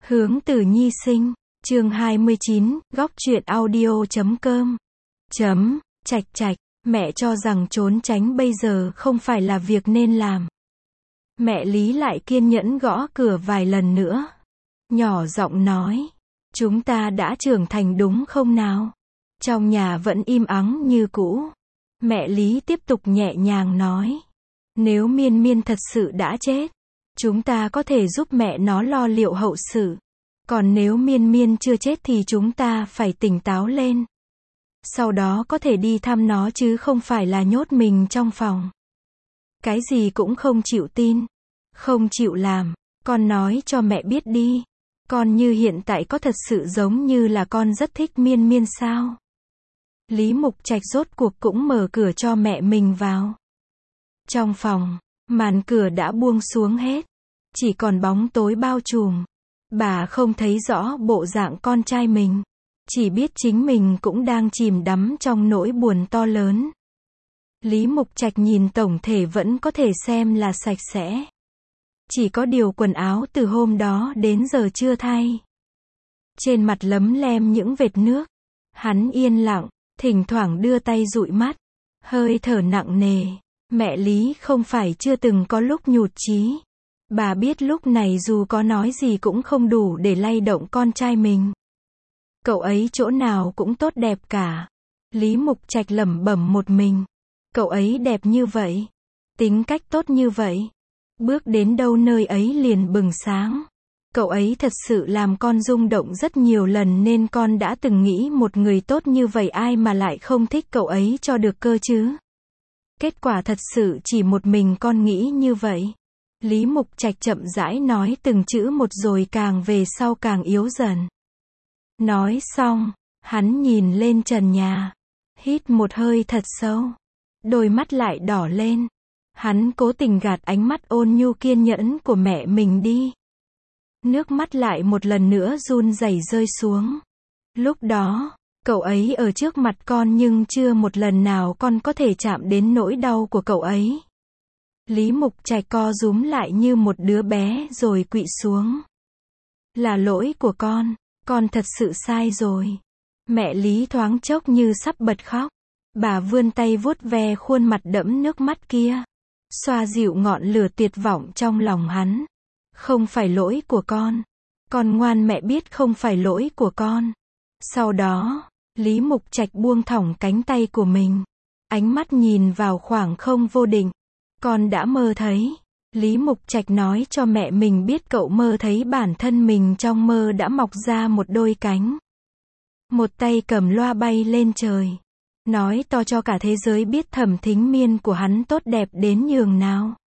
Hướng từ Nhi Sinh, chương 29, góc truyện audio.com. Trạch trạch, mẹ cho rằng trốn tránh bây giờ không phải là việc nên làm. Mẹ Lý lại kiên nhẫn gõ cửa vài lần nữa. Nhỏ giọng nói, chúng ta đã trưởng thành đúng không nào? Trong nhà vẫn im ắng như cũ. Mẹ Lý tiếp tục nhẹ nhàng nói, nếu Miên Miên thật sự đã chết, chúng ta có thể giúp mẹ nó lo liệu hậu sự. Còn nếu Miên Miên chưa chết thì chúng ta phải tỉnh táo lên. Sau đó có thể đi thăm nó chứ không phải là nhốt mình trong phòng. Cái gì cũng không chịu tin, không chịu làm. Con nói cho mẹ biết đi. Con như hiện tại có thật sự giống như là con rất thích Miên Miên sao? Lý Mục Trạch rốt cuộc cũng mở cửa cho mẹ mình vào. Trong phòng, màn cửa đã buông xuống hết. Chỉ còn bóng tối bao trùm. Bà không thấy rõ bộ dạng con trai mình. Chỉ biết chính mình cũng đang chìm đắm trong nỗi buồn to lớn. Lý Mục Trạch nhìn tổng thể vẫn có thể xem là sạch sẽ. Chỉ có điều quần áo từ hôm đó đến giờ chưa thay. Trên mặt lấm lem những vệt nước. Hắn yên lặng, thỉnh thoảng đưa tay dụi mắt. Hơi thở nặng nề. Mẹ Lý không phải chưa từng có lúc nhụt chí. Bà biết lúc này dù có nói gì cũng không đủ để lay động con trai mình. Cậu ấy chỗ nào cũng tốt đẹp cả. Lý Mục Trạch lẩm bẩm một mình. Cậu ấy đẹp như vậy. Tính cách tốt như vậy. Bước đến đâu nơi ấy liền bừng sáng. Cậu ấy thật sự làm con rung động rất nhiều lần nên con đã từng nghĩ một người tốt như vậy ai mà lại không thích cậu ấy cho được cơ chứ. Kết quả thật sự chỉ một mình con nghĩ như vậy. Lý Mục Trạch chậm rãi nói từng chữ một rồi càng về sau càng yếu dần. Nói xong, hắn nhìn lên trần nhà. Hít một hơi thật sâu. Đôi mắt lại đỏ lên. Hắn cố tình gạt ánh mắt ôn nhu kiên nhẫn của mẹ mình đi. Nước mắt lại một lần nữa run rẩy rơi xuống. Lúc đó, cậu ấy ở trước mặt con nhưng chưa một lần nào con có thể chạm đến nỗi đau của cậu ấy. Lý Mục Trạch co rúm lại như một đứa bé rồi quỵ xuống. Là lỗi của con thật sự sai rồi. Mẹ Lý thoáng chốc như sắp bật khóc. Bà vươn tay vuốt ve khuôn mặt đẫm nước mắt kia. Xoa dịu ngọn lửa tuyệt vọng trong lòng hắn. Không phải lỗi của con. Con ngoan mẹ biết không phải lỗi của con. Sau đó, Lý Mục Trạch buông thõng cánh tay của mình. Ánh mắt nhìn vào khoảng không vô định. Con đã mơ thấy. Lý Mục Trạch nói cho mẹ mình biết cậu mơ thấy bản thân mình trong mơ đã mọc ra một đôi cánh. Một tay cầm loa bay lên trời. Nói to cho cả thế giới biết Thẩm Thính Miên của hắn tốt đẹp đến nhường nào.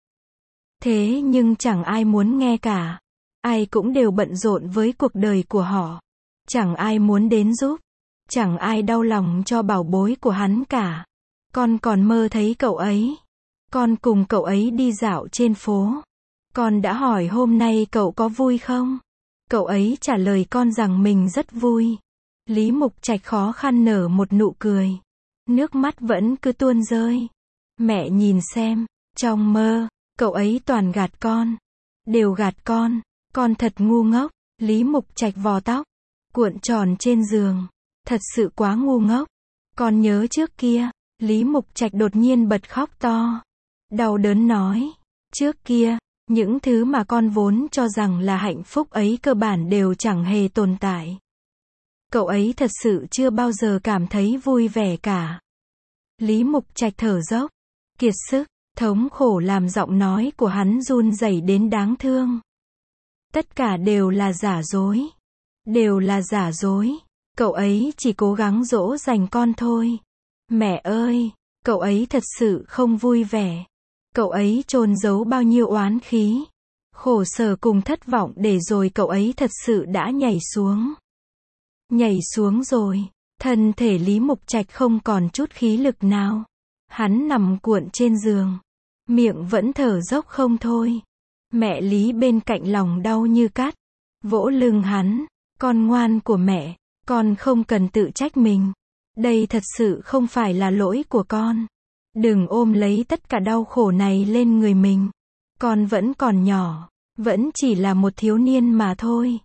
Thế nhưng chẳng ai muốn nghe cả. Ai cũng đều bận rộn với cuộc đời của họ. Chẳng ai muốn đến giúp. Chẳng ai đau lòng cho bảo bối của hắn cả. Con còn mơ thấy cậu ấy. Con cùng cậu ấy đi dạo trên phố. Con đã hỏi hôm nay cậu có vui không? Cậu ấy trả lời con rằng mình rất vui. Lý Mục Trạch khó khăn nở một nụ cười. Nước mắt vẫn cứ tuôn rơi. Mẹ nhìn xem, trong mơ, cậu ấy toàn gạt con. Đều gạt con thật ngu ngốc. Lý Mục Trạch vò tóc, cuộn tròn trên giường. Thật sự quá ngu ngốc. Con nhớ trước kia, Lý Mục Trạch đột nhiên bật khóc to. Đau đớn nói, trước kia, những thứ mà con vốn cho rằng là hạnh phúc ấy cơ bản đều chẳng hề tồn tại. Cậu ấy thật sự chưa bao giờ cảm thấy vui vẻ cả. Lý Mục Trạch thở dốc, kiệt sức, thống khổ làm giọng nói của hắn run rẩy đến đáng thương. Tất cả đều là giả dối. Đều là giả dối. Cậu ấy chỉ cố gắng dỗ dành con thôi. Mẹ ơi, cậu ấy thật sự không vui vẻ. Cậu ấy chôn giấu bao nhiêu oán khí, khổ sở cùng thất vọng để rồi cậu ấy thật sự đã nhảy xuống. Nhảy xuống rồi, thân thể Lý Mục Trạch không còn chút khí lực nào. Hắn nằm cuộn trên giường, miệng vẫn thở dốc không thôi. Mẹ Lý bên cạnh lòng đau như cắt, vỗ lưng hắn, con ngoan của mẹ, con không cần tự trách mình. Đây thật sự không phải là lỗi của con. Đừng ôm lấy tất cả đau khổ này lên người mình. Con vẫn còn nhỏ, vẫn chỉ là một thiếu niên mà thôi.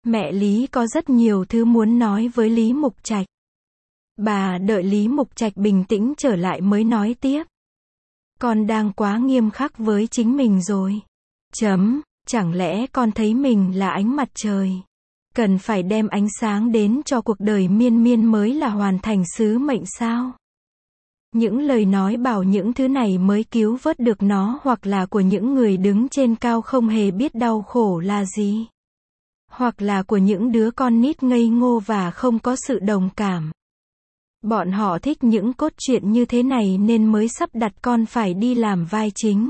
Mẹ Lý có rất nhiều thứ muốn nói với Lý Mục Trạch. Bà đợi Lý Mục Trạch bình tĩnh trở lại mới nói tiếp. Con đang quá nghiêm khắc với chính mình rồi. Chẳng lẽ con thấy mình là ánh mặt trời? Cần phải đem ánh sáng đến cho cuộc đời Miên Miên mới là hoàn thành sứ mệnh sao? Những lời nói bảo những thứ này mới cứu vớt được nó hoặc là của những người đứng trên cao không hề biết đau khổ là gì. Hoặc là của những đứa con nít ngây ngô và không có sự đồng cảm. Bọn họ thích những cốt truyện như thế này nên mới sắp đặt con phải đi làm vai chính.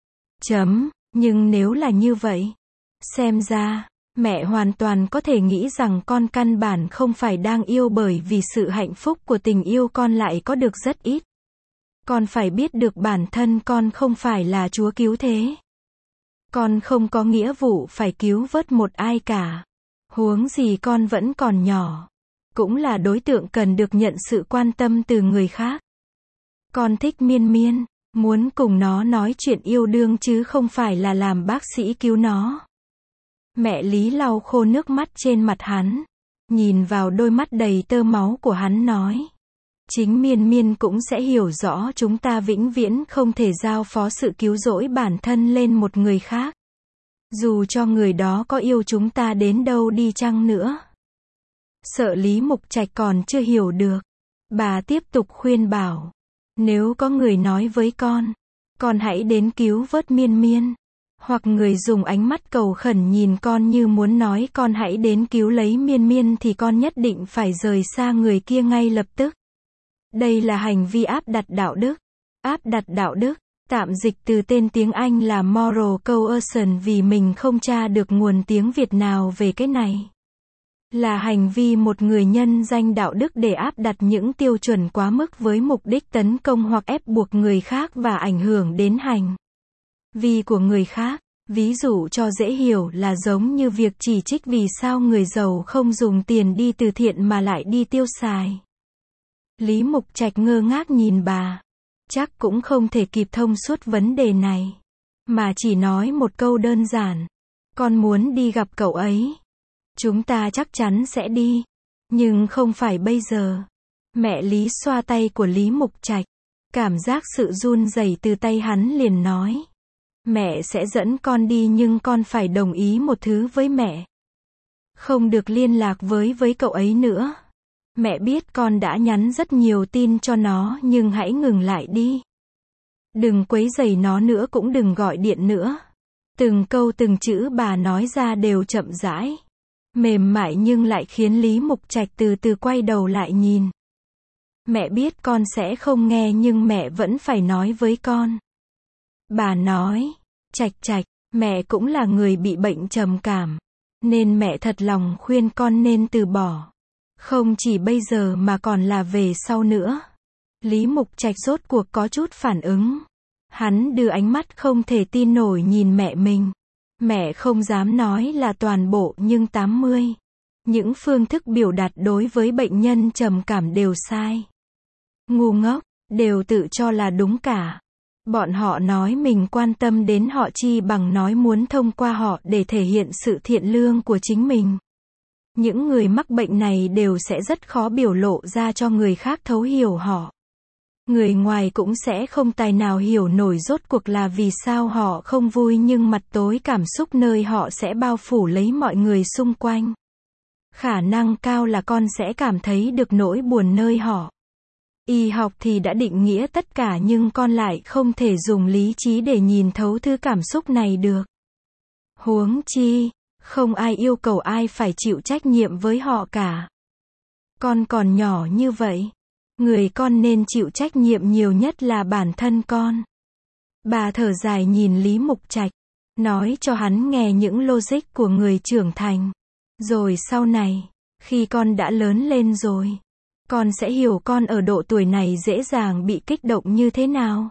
Nhưng nếu là như vậy, xem ra, mẹ hoàn toàn có thể nghĩ rằng con căn bản không phải đang yêu bởi vì sự hạnh phúc của tình yêu con lại có được rất ít. Con phải biết được bản thân con không phải là Chúa cứu thế. Con không có nghĩa vụ phải cứu vớt một ai cả. Huống gì con vẫn còn nhỏ. Cũng là đối tượng cần được nhận sự quan tâm từ người khác. Con thích Miên Miên, muốn cùng nó nói chuyện yêu đương chứ không phải là làm bác sĩ cứu nó. Mẹ Lý lau khô nước mắt trên mặt hắn, nhìn vào đôi mắt đầy tơ máu của hắn nói. Chính Miên Miên cũng sẽ hiểu rõ chúng ta vĩnh viễn không thể giao phó sự cứu rỗi bản thân lên một người khác. Dù cho người đó có yêu chúng ta đến đâu đi chăng nữa. Sợ Lý Mục Trạch còn chưa hiểu được. Bà tiếp tục khuyên bảo. Nếu có người nói với con hãy đến cứu vớt Miên Miên. Hoặc người dùng ánh mắt cầu khẩn nhìn con như muốn nói con hãy đến cứu lấy Miên Miên thì con nhất định phải rời xa người kia ngay lập tức. Đây là hành vi áp đặt đạo đức. Áp đặt đạo đức, tạm dịch từ tên tiếng Anh là moral coercion vì mình không tra được nguồn tiếng Việt nào về cái này. Là hành vi một người nhân danh đạo đức để áp đặt những tiêu chuẩn quá mức với mục đích tấn công hoặc ép buộc người khác và ảnh hưởng đến hành vi của người khác. Ví dụ cho dễ hiểu là giống như việc chỉ trích vì sao người giàu không dùng tiền đi từ thiện mà lại đi tiêu xài. Lý Mục Trạch ngơ ngác nhìn bà. Chắc cũng không thể kịp thông suốt vấn đề này. Mà chỉ nói một câu đơn giản. Con muốn đi gặp cậu ấy. Chúng ta chắc chắn sẽ đi. Nhưng không phải bây giờ. Mẹ Lý xoa tay của Lý Mục Trạch. Cảm giác sự run rẩy từ tay hắn liền nói. Mẹ sẽ dẫn con đi nhưng con phải đồng ý một thứ với mẹ. Không được liên lạc với cậu ấy nữa. Mẹ biết con đã nhắn rất nhiều tin cho nó nhưng hãy ngừng lại đi. Đừng quấy rầy nó nữa cũng đừng gọi điện nữa. Từng câu từng chữ bà nói ra đều chậm rãi. Mềm mại nhưng lại khiến Lý Mục Trạch từ từ quay đầu lại nhìn. Mẹ biết con sẽ không nghe nhưng mẹ vẫn phải nói với con. Bà nói, Trạch, mẹ cũng là người bị bệnh trầm cảm. Nên mẹ thật lòng khuyên con nên từ bỏ. Không chỉ bây giờ mà còn là về sau nữa. Lý Mục Trạch rốt cuộc có chút phản ứng. Hắn đưa ánh mắt không thể tin nổi nhìn mẹ mình. Mẹ không dám nói là toàn bộ nhưng 80. Những phương thức biểu đạt đối với bệnh nhân trầm cảm đều sai. Ngu ngốc, đều tự cho là đúng cả. Bọn họ nói mình quan tâm đến họ chi bằng nói muốn thông qua họ để thể hiện sự thiện lương của chính mình. Những người mắc bệnh này đều sẽ rất khó biểu lộ ra cho người khác thấu hiểu họ. Người ngoài cũng sẽ không tài nào hiểu nổi rốt cuộc là vì sao họ không vui nhưng mặt tối cảm xúc nơi họ sẽ bao phủ lấy mọi người xung quanh. Khả năng cao là con sẽ cảm thấy được nỗi buồn nơi họ. Y học thì đã định nghĩa tất cả nhưng con lại không thể dùng lý trí để nhìn thấu thứ cảm xúc này được. Huống chi, không ai yêu cầu ai phải chịu trách nhiệm với họ cả. Con còn nhỏ như vậy. Người con nên chịu trách nhiệm nhiều nhất là bản thân con. Bà thở dài nhìn Lý Mục Trạch. Nói cho hắn nghe những logic của người trưởng thành. Rồi sau này, khi con đã lớn lên rồi, con sẽ hiểu con ở độ tuổi này dễ dàng bị kích động như thế nào.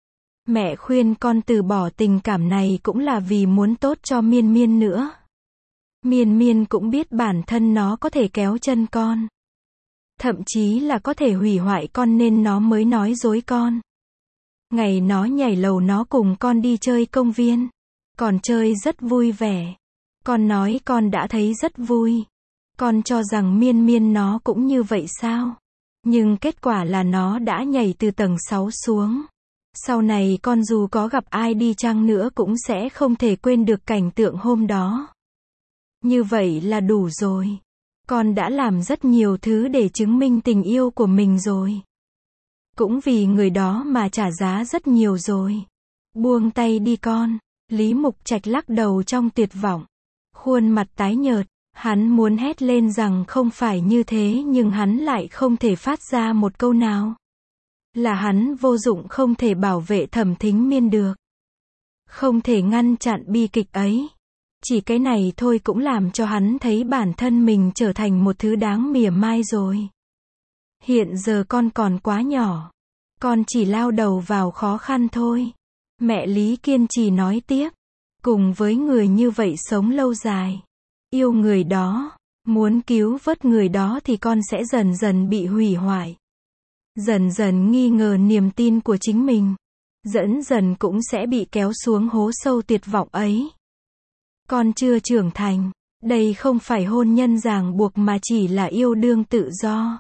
Mẹ khuyên con từ bỏ tình cảm này cũng là vì muốn tốt cho Miên Miên nữa. Miên Miên cũng biết bản thân nó có thể kéo chân con. Thậm chí là có thể hủy hoại con nên nó mới nói dối con. Ngày nó nhảy lầu nó cùng con đi chơi công viên. Còn chơi rất vui vẻ. Con nói con đã thấy rất vui. Con cho rằng Miên Miên nó cũng như vậy sao? Nhưng kết quả là nó đã nhảy từ tầng 6 xuống. Sau này con dù có gặp ai đi chăng nữa cũng sẽ không thể quên được cảnh tượng hôm đó. Như vậy là đủ rồi. Con đã làm rất nhiều thứ để chứng minh tình yêu của mình rồi. Cũng vì người đó mà trả giá rất nhiều rồi. Buông tay đi con. Lý Mục Trạch lắc đầu trong tuyệt vọng. Khuôn mặt tái nhợt. Hắn muốn hét lên rằng không phải như thế nhưng hắn lại không thể phát ra một câu nào. Là hắn vô dụng, không thể bảo vệ Thẩm Thính Miên được. Không thể ngăn chặn bi kịch ấy. Chỉ cái này thôi cũng làm cho hắn thấy bản thân mình trở thành một thứ đáng mỉa mai rồi. Hiện giờ con còn quá nhỏ. Con chỉ lao đầu vào khó khăn thôi. Mẹ Lý kiên trì nói tiếp. Cùng với người như vậy sống lâu dài. Yêu người đó. Muốn cứu vớt người đó thì con sẽ dần dần bị hủy hoại. Dần dần nghi ngờ niềm tin của chính mình. Dần dần cũng sẽ bị kéo xuống hố sâu tuyệt vọng ấy. Con chưa trưởng thành. Đây không phải hôn nhân ràng buộc mà chỉ là yêu đương tự do.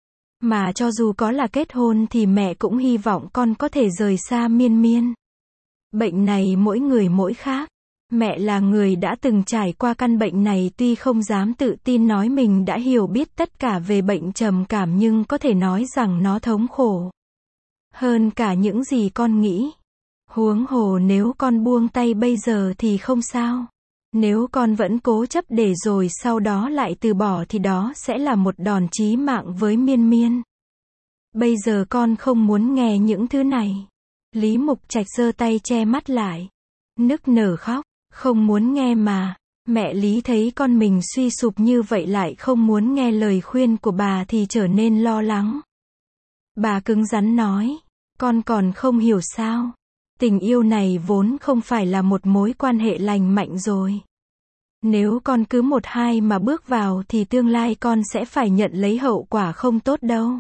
Mà cho dù có là kết hôn thì mẹ cũng hy vọng con có thể rời xa Miên Miên. Bệnh này mỗi người mỗi khác. Mẹ là người đã từng trải qua căn bệnh này, tuy không dám tự tin nói mình đã hiểu biết tất cả về bệnh trầm cảm nhưng có thể nói rằng nó thống khổ hơn cả những gì con nghĩ. Huống hồ nếu con buông tay bây giờ thì không sao. Nếu con vẫn cố chấp để rồi sau đó lại từ bỏ thì đó sẽ là một đòn chí mạng với Miên Miên. Bây giờ con không muốn nghe những thứ này. Lý Mục Trạch giơ tay che mắt lại. Nức nở khóc. Không muốn nghe mà. Mẹ Lý thấy con mình suy sụp như vậy lại không muốn nghe lời khuyên của bà thì trở nên lo lắng. Bà cứng rắn nói. Con còn không hiểu sao. Tình yêu này vốn không phải là một mối quan hệ lành mạnh rồi. Nếu con cứ một hai mà bước vào thì tương lai con sẽ phải nhận lấy hậu quả không tốt đâu.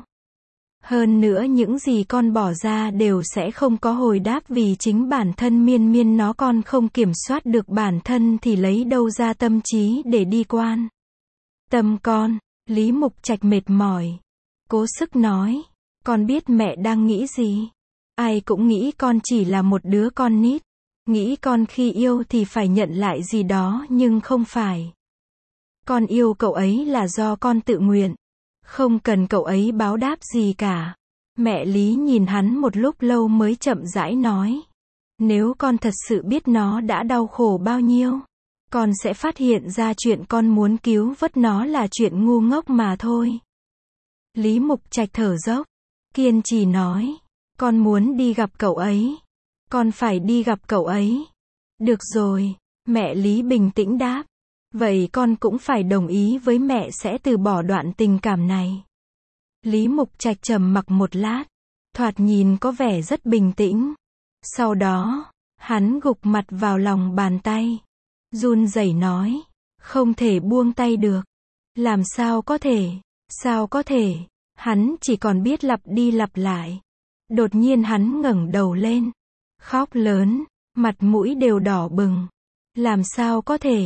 Hơn nữa những gì con bỏ ra đều sẽ không có hồi đáp vì chính bản thân Miên Miên nó con không kiểm soát được bản thân thì lấy đâu ra tâm trí để đi quan tâm con. Lý Mục Trạch mệt mỏi. Cố sức nói. Con biết mẹ đang nghĩ gì. Ai cũng nghĩ con chỉ là một đứa con nít. Nghĩ con khi yêu thì phải nhận lại gì đó nhưng không phải. Con yêu cậu ấy là do con tự nguyện. Không cần cậu ấy báo đáp gì cả. Mẹ Lý nhìn hắn một lúc lâu mới chậm rãi nói. Nếu con thật sự biết nó đã đau khổ bao nhiêu, con sẽ phát hiện ra chuyện con muốn cứu vớt nó là chuyện ngu ngốc mà thôi. Lý Mục Trạch thở dốc, kiên trì nói. Con muốn đi gặp cậu ấy. Con phải đi gặp cậu ấy. Được rồi, mẹ Lý bình tĩnh đáp. Vậy con cũng phải đồng ý với mẹ sẽ từ bỏ đoạn tình cảm này. Lý Mục Trạch trầm mặc một lát, thoạt nhìn có vẻ rất bình tĩnh. Sau đó, hắn gục mặt vào lòng bàn tay, run rẩy nói, không thể buông tay được. Làm sao có thể, sao có thể, hắn chỉ còn biết lặp đi lặp lại. Đột nhiên hắn ngẩng đầu lên, khóc lớn, mặt mũi đều đỏ bừng. Làm sao có thể,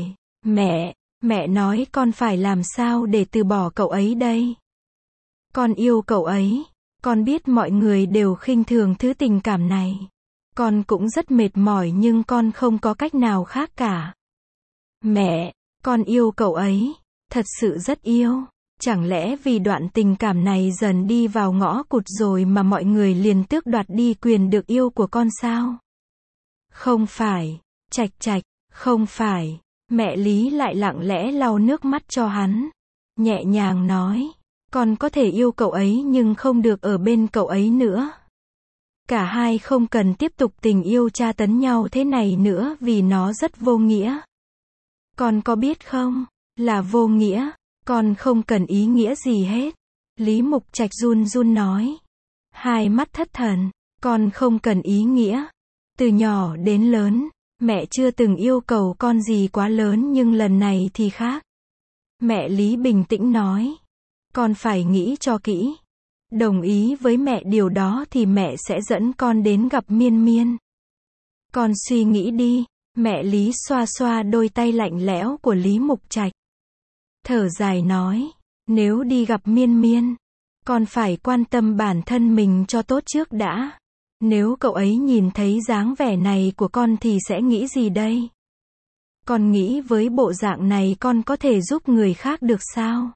mẹ nói con phải làm sao để từ bỏ cậu ấy đây? Con yêu cậu ấy, con biết mọi người đều khinh thường thứ tình cảm này. Con cũng rất mệt mỏi nhưng con không có cách nào khác cả. Mẹ, con yêu cậu ấy, thật sự rất yêu. Chẳng lẽ vì đoạn tình cảm này dần đi vào ngõ cụt rồi mà mọi người liền tước đoạt đi quyền được yêu của con sao? Không phải, Trạch, không phải. Mẹ Lý lại lặng lẽ lau nước mắt cho hắn. Nhẹ nhàng nói, con có thể yêu cậu ấy nhưng không được ở bên cậu ấy nữa. Cả hai không cần tiếp tục tình yêu tra tấn nhau thế này nữa vì nó rất vô nghĩa. Con có biết không, là vô nghĩa, con không cần ý nghĩa gì hết. Lý Mục Trạch run run nói. Hai mắt thất thần, con không cần ý nghĩa. Từ nhỏ đến lớn, mẹ chưa từng yêu cầu con gì quá lớn nhưng lần này thì khác. Mẹ Lý bình tĩnh nói. Con phải nghĩ cho kỹ. Đồng ý với mẹ điều đó thì mẹ sẽ dẫn con đến gặp Miên Miên. Con suy nghĩ đi. Mẹ Lý xoa xoa đôi tay lạnh lẽo của Lý Mục Trạch. Thở dài nói, nếu đi gặp Miên Miên, con phải quan tâm bản thân mình cho tốt trước đã. Nếu cậu ấy nhìn thấy dáng vẻ này của con thì sẽ nghĩ gì đây? Con nghĩ với bộ dạng này con có thể giúp người khác được sao?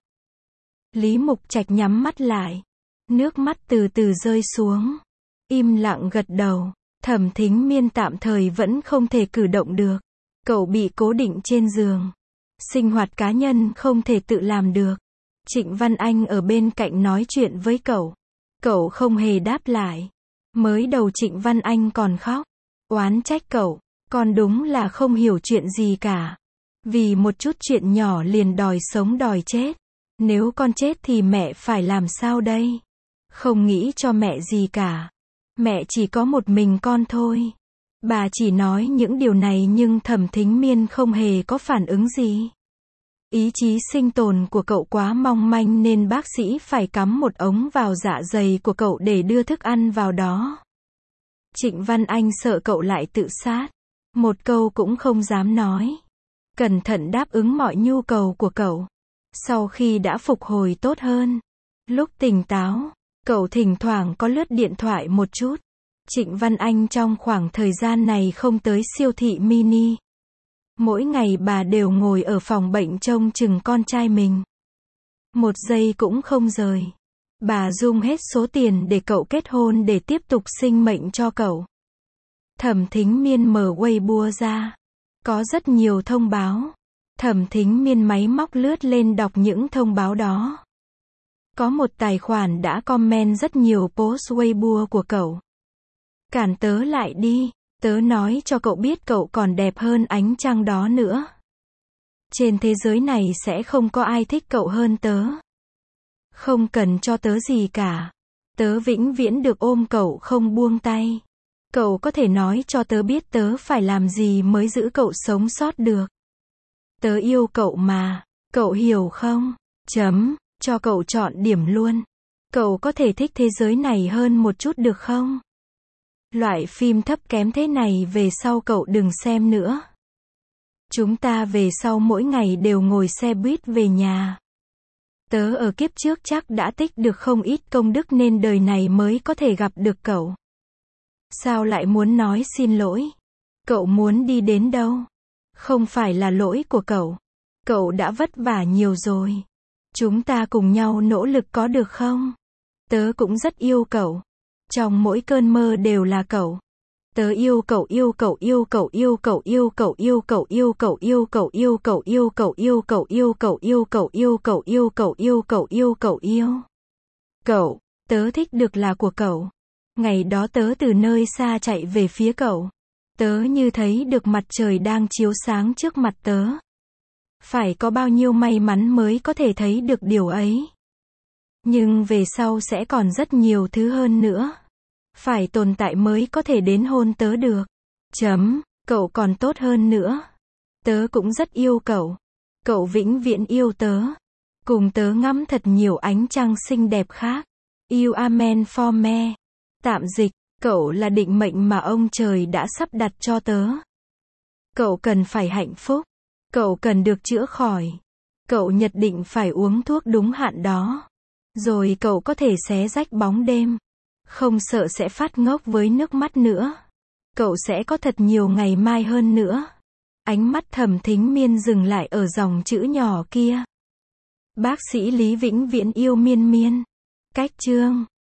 Lý Mục Trạch nhắm mắt lại. Nước mắt từ từ rơi xuống. Im lặng gật đầu. Thẩm Thính Miên tạm thời vẫn không thể cử động được. Cậu bị cố định trên giường. Sinh hoạt cá nhân không thể tự làm được. Trịnh Văn Anh ở bên cạnh nói chuyện với cậu. Cậu không hề đáp lại. Mới đầu Trịnh Văn Anh còn khóc. Oán trách cậu. Con đúng là không hiểu chuyện gì cả. Vì một chút chuyện nhỏ liền đòi sống đòi chết. Nếu con chết thì mẹ phải làm sao đây? Không nghĩ cho mẹ gì cả. Mẹ chỉ có một mình con thôi. Bà chỉ nói những điều này nhưng Thẩm Thính Miên không hề có phản ứng gì. Ý chí sinh tồn của cậu quá mong manh nên bác sĩ phải cắm một ống vào dạ dày của cậu để đưa thức ăn vào đó. Trịnh Văn Anh sợ cậu lại tự sát. Một câu cũng không dám nói. Cẩn thận đáp ứng mọi nhu cầu của cậu. Sau khi đã phục hồi tốt hơn, lúc tỉnh táo, cậu thỉnh thoảng có lướt điện thoại một chút. Trịnh Văn Anh trong khoảng thời gian này không tới siêu thị mini. Mỗi ngày bà đều ngồi ở phòng bệnh trông chừng con trai mình. Một giây cũng không rời. Bà dùng hết số tiền để cậu kết hôn để tiếp tục sinh mệnh cho cậu. Thẩm Thính Miên mở Weibo ra. Có rất nhiều thông báo. Thẩm Thính Miên máy móc lướt lên đọc những thông báo đó. Có một tài khoản đã comment rất nhiều post Weibo của cậu. Cản tớ lại đi, tớ nói cho cậu biết cậu còn đẹp hơn ánh trăng đó nữa. Trên thế giới này sẽ không có ai thích cậu hơn tớ. Không cần cho tớ gì cả. Tớ vĩnh viễn được ôm cậu không buông tay. Cậu có thể nói cho tớ biết tớ phải làm gì mới giữ cậu sống sót được. Tớ yêu cậu mà, cậu hiểu không? Cho cậu chọn điểm luôn. Cậu có thể thích thế giới này hơn một chút được không? Loại phim thấp kém thế này về sau cậu đừng xem nữa. Chúng ta về sau mỗi ngày đều ngồi xe buýt về nhà. Tớ ở kiếp trước chắc đã tích được không ít công đức nên đời này mới có thể gặp được cậu. Sao lại muốn nói xin lỗi? Cậu muốn đi đến đâu? Không phải là lỗi của cậu. Cậu đã vất vả nhiều rồi. Chúng ta cùng nhau nỗ lực có được không? Tớ cũng rất yêu cậu. Trong mỗi cơn mơ đều là cậu. Tớ yêu cậu yêu cậu yêu cậu yêu cậu yêu cậu yêu cậu yêu cậu yêu cậu yêu cậu yêu cậu yêu cậu yêu cậu yêu cậu yêu cậu yêu cậu yêu cậu yêu cậu yêu. Cậu, tớ thích được là của cậu. Ngày đó tớ từ nơi xa chạy về phía cậu. Tớ như thấy được mặt trời đang chiếu sáng trước mặt tớ. Phải có bao nhiêu may mắn mới có thể thấy được điều ấy. Nhưng về sau sẽ còn rất nhiều thứ hơn nữa. Phải tồn tại mới có thể đến hôn tớ được. Cậu còn tốt hơn nữa. Tớ cũng rất yêu cậu. Cậu vĩnh viễn yêu tớ. Cùng tớ ngắm thật nhiều ánh trăng xinh đẹp khác. You amen for me. Tạm dịch, cậu là định mệnh mà ông trời đã sắp đặt cho tớ. Cậu cần phải hạnh phúc. Cậu cần được chữa khỏi. Cậu nhất định phải uống thuốc đúng hạn đó. Rồi cậu có thể xé rách bóng đêm. Không sợ sẽ phát ngốc với nước mắt nữa. Cậu sẽ có thật nhiều ngày mai hơn nữa. Ánh mắt Thẩm Thính Miên dừng lại ở dòng chữ nhỏ kia. Bác sĩ Lý vĩnh viễn yêu Miên Miên. Cách chương